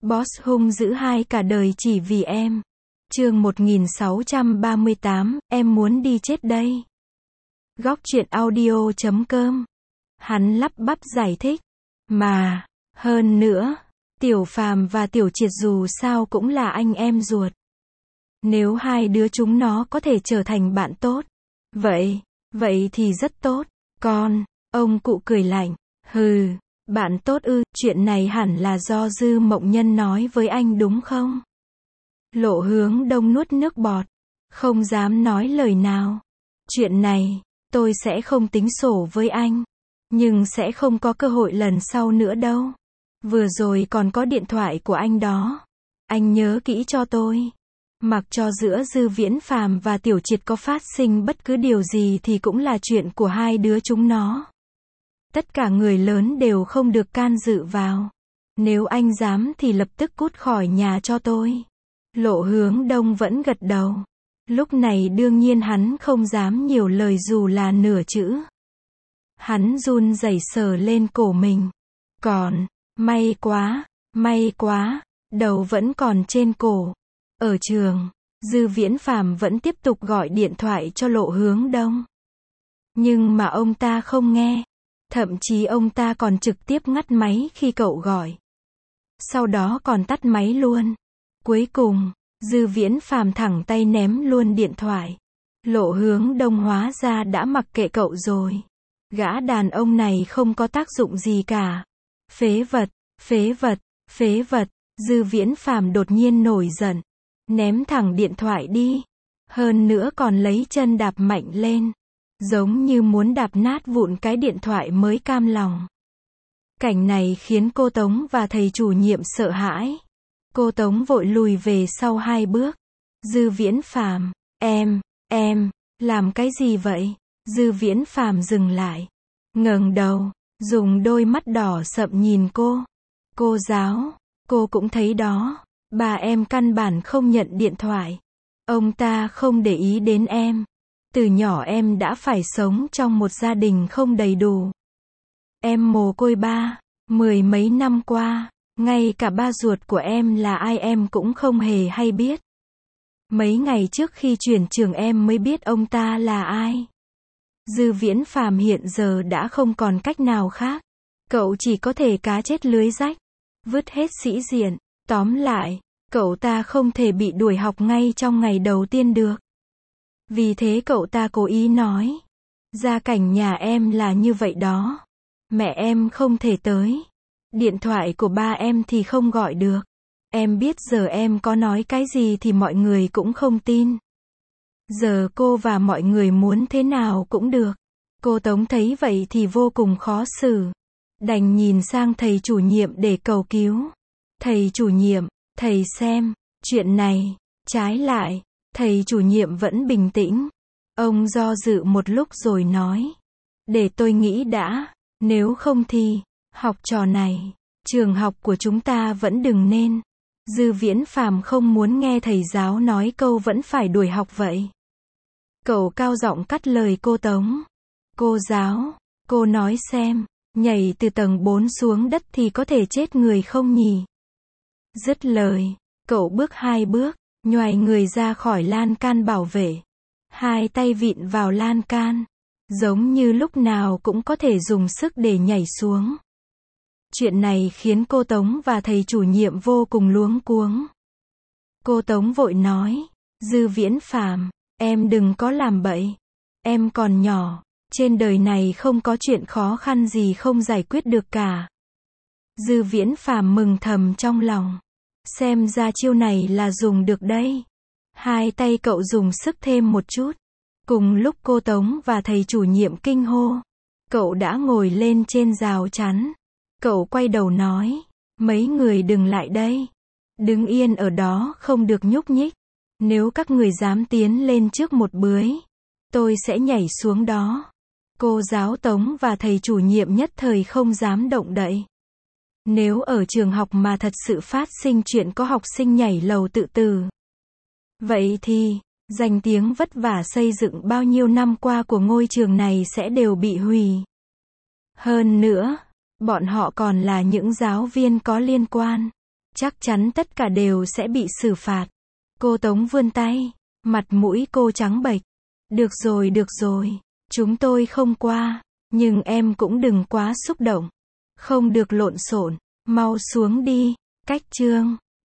Boss hung dữ hai cả đời chỉ vì em. Chương 1638, em muốn đi chết đây. Góc truyện audio.com. Hắn lắp bắp giải thích. Mà, hơn nữa, Tiểu Phàm và Tiểu Triệt dù sao cũng là anh em ruột. Nếu hai đứa chúng nó có thể trở thành bạn tốt, vậy thì rất tốt. Ông cụ cười lạnh. Hừ, bạn tốt ư, chuyện này hẳn là do Dư Mộng Nhân nói với anh đúng không? Lộ Hướng Đông nuốt nước bọt, không dám nói lời nào. Chuyện này, tôi sẽ không tính sổ với anh, nhưng sẽ không có cơ hội lần sau nữa đâu. Vừa rồi còn có điện thoại của anh đó. Anh nhớ kỹ cho tôi. Mặc cho giữa Dư Viễn Phàm và Tiểu Triệt có phát sinh bất cứ điều gì thì cũng là chuyện của hai đứa chúng nó. Tất cả người lớn đều không được can dự vào. Nếu anh dám thì lập tức cút khỏi nhà cho tôi. Lộ Hướng Đông vẫn gật đầu. Lúc này đương nhiên hắn không dám nhiều lời dù là nửa chữ. Hắn run rẩy sờ lên cổ mình. May quá, đầu vẫn còn trên cổ. Ở trường, Dư Viễn Phàm vẫn tiếp tục gọi điện thoại cho Lộ Hướng Đông. Nhưng mà ông ta không nghe. Thậm chí ông ta còn trực tiếp ngắt máy khi cậu gọi. Sau đó còn tắt máy luôn. Cuối cùng, Dư Viễn Phàm thẳng tay ném luôn điện thoại. Lộ Hướng Đông hóa ra đã mặc kệ cậu rồi. Gã đàn ông này không có tác dụng gì cả. Phế vật. Dư Viễn Phàm đột nhiên nổi giận. Ném thẳng điện thoại đi. Hơn nữa còn lấy chân đạp mạnh lên. Giống như muốn đạp nát vụn cái điện thoại mới cam lòng. Cảnh này khiến cô Tống và thầy chủ nhiệm sợ hãi. Cô Tống vội lùi về sau 2 bước. Dư Viễn Phàm, em, làm cái gì vậy? Dư Viễn Phàm dừng lại. Ngẩng đầu, dùng đôi mắt đỏ sậm nhìn cô. Cô giáo, cô cũng thấy đó. Bà em căn bản không nhận điện thoại. Ông ta không để ý đến em. Từ nhỏ em đã phải sống trong một gia đình không đầy đủ. Em mồ côi ba, 10 mấy năm qua, ngay cả ba ruột của em là ai em cũng không hề hay biết. Mấy ngày trước khi chuyển trường em mới biết ông ta là ai. Dư Viễn Phàm hiện giờ đã không còn cách nào khác. Cậu chỉ có thể cá chết lưới rách, vứt hết sĩ diện. Tóm lại, cậu ta không thể bị đuổi học ngay trong ngày đầu tiên được. Vì thế cậu ta cố ý nói. Gia cảnh nhà em là như vậy đó. Mẹ em không thể tới. Điện thoại của ba em thì không gọi được. Em biết giờ em có nói cái gì thì mọi người cũng không tin. Giờ cô và mọi người muốn thế nào cũng được. Cô Tống thấy vậy thì vô cùng khó xử. Đành nhìn sang thầy chủ nhiệm để cầu cứu. Thầy chủ nhiệm, thầy xem, chuyện này, trái lại. Thầy chủ nhiệm vẫn bình tĩnh. Ông do dự một lúc rồi nói. Để tôi nghĩ đã, nếu không thì, học trò này, trường học của chúng ta vẫn đừng nên. Dư Viễn Phàm không muốn nghe thầy giáo nói câu vẫn phải đuổi học vậy. Cậu cao giọng cắt lời cô Tống. Cô giáo, cô nói xem, nhảy từ tầng 4 xuống đất thì có thể chết người không nhỉ? Dứt lời, cậu bước 2 bước. Nhoài người ra khỏi lan can bảo vệ. 2 tay vịn vào lan can. Giống như lúc nào cũng có thể dùng sức để nhảy xuống. Chuyện này khiến cô Tống và thầy chủ nhiệm vô cùng luống cuống. Cô Tống vội nói. Dư Viễn Phàm, em đừng có làm bậy. Em còn nhỏ. Trên đời này không có chuyện khó khăn gì không giải quyết được cả. Dư Viễn Phàm mừng thầm trong lòng. Xem ra chiêu này là dùng được đây. 2 tay cậu dùng sức thêm một chút. Cùng lúc cô Tống và thầy chủ nhiệm kinh hô. Cậu đã ngồi lên trên rào chắn. Cậu quay đầu nói. Mấy người đừng lại đây. Đứng yên ở đó không được nhúc nhích. Nếu các người dám tiến lên trước một bưới, tôi sẽ nhảy xuống đó. Cô giáo Tống và thầy chủ nhiệm nhất thời không dám động đậy. Nếu ở trường học mà thật sự phát sinh chuyện có học sinh nhảy lầu tự tử, vậy thì, danh tiếng vất vả xây dựng bao nhiêu năm qua của ngôi trường này sẽ đều bị hủy. Hơn nữa, bọn họ còn là những giáo viên có liên quan. Chắc chắn tất cả đều sẽ bị xử phạt. Cô Tống vươn tay. Mặt mũi cô trắng bệch. Được rồi. Chúng tôi không qua. Nhưng em cũng đừng quá xúc động. Không được lộn xộn. Mau xuống đi. Cách chương.